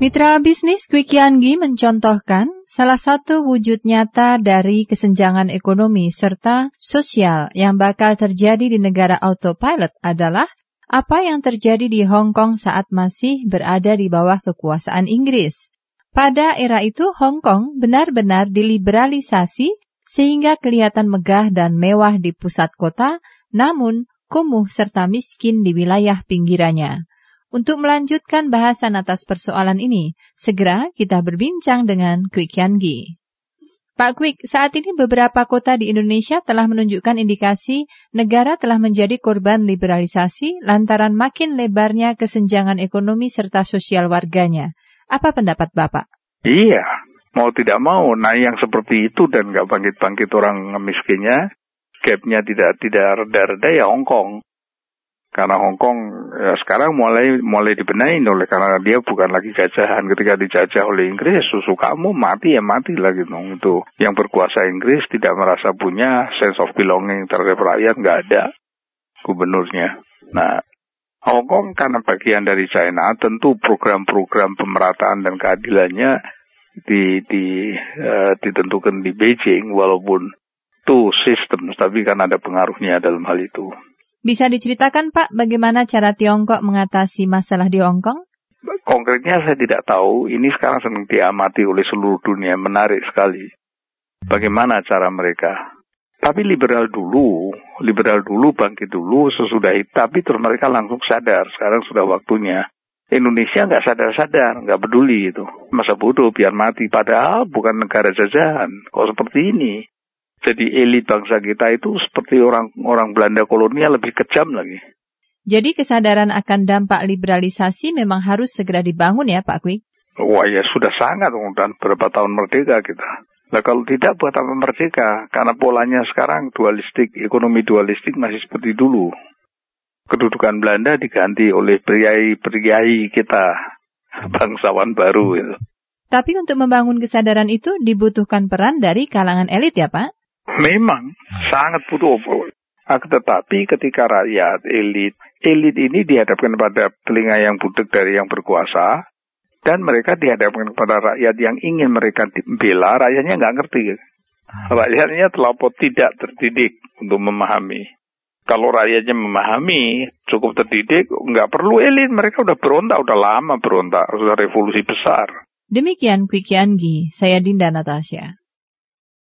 Mitra bisnis Kwik Yangi mencontohkan salah satu wujud nyata dari kesenjangan ekonomi serta sosial yang bakal terjadi di negara autopilot adalah apa yang terjadi di Hong Kong saat masih berada di bawah kekuasaan Inggris. Pada era itu Hong Kong benar-benar diliberalisasi sehingga kelihatan megah dan mewah di pusat kota, namun kumuh serta miskin di wilayah pinggirannya. Untuk melanjutkan bahasan atas persoalan ini, segera kita berbincang dengan Kwik Yangi. Pak Kwik, saat ini beberapa kota di Indonesia telah menunjukkan indikasi negara telah menjadi korban liberalisasi lantaran makin lebarnya kesenjangan ekonomi serta sosial warganya. Apa pendapat Bapak? Iya, mau tidak mau. Nah, yang seperti itu dan nggak bangkit-bangkit orang miskinnya, gapnya tidak reda-reda ya Hong Kong. Karena Hong Kong ya, sekarang mulai dibenahi oleh karena dia bukan lagi jajahan. Ketika dijajah oleh Inggris, susu kamu mati ya mati lagi dong. Itu yang berkuasa Inggris tidak merasa punya sense of belonging terhadap rakyat, nggak ada gubernurnya. Nah, Hong Kong karena bagian dari China, tentu program-program pemerataan dan keadilannya ditentukan di Beijing, walaupun itu sistem, tapi kan ada pengaruhnya dalam hal itu. Bisa diceritakan Pak, bagaimana cara Tiongkok mengatasi masalah di Hong Kong? Konkretnya saya tidak tahu, ini sekarang sedang diamati oleh seluruh dunia, menarik sekali. Bagaimana cara mereka? Tapi liberal dulu, bangkit dulu, sesudah itu, tapi terus mereka langsung sadar, sekarang sudah waktunya. Indonesia nggak sadar-sadar, nggak peduli itu. Masa bodoh, biar mati, padahal bukan negara jajahan. Kok seperti ini? Jadi elit bangsa kita itu seperti orang Belanda kolonial, lebih kejam lagi. Jadi kesadaran akan dampak liberalisasi memang harus segera dibangun ya Pak Kwik? Wah ya sudah sangat, dan berapa tahun merdeka kita. Nah kalau tidak buat apa merdeka? Karena polanya sekarang dualistik, ekonomi dualistik masih seperti dulu. Kedudukan Belanda diganti oleh priai kita, bangsawan baru itu. Tapi untuk membangun kesadaran itu dibutuhkan peran dari kalangan elit ya Pak? Memang sangat butuh. Tetapi ketika rakyat, elit ini dihadapkan pada telinga yang budek dari yang berkuasa, dan mereka dihadapkan kepada rakyat yang ingin mereka bela, rakyatnya nggak ngerti. Rakyatnya terlampau tidak terdidik untuk memahami. Kalau rakyatnya memahami, cukup terdidik, nggak perlu elit, mereka udah berontak, udah lama berontak, sudah revolusi besar. Demikian Kwik Yangi, saya Dinda Natasha.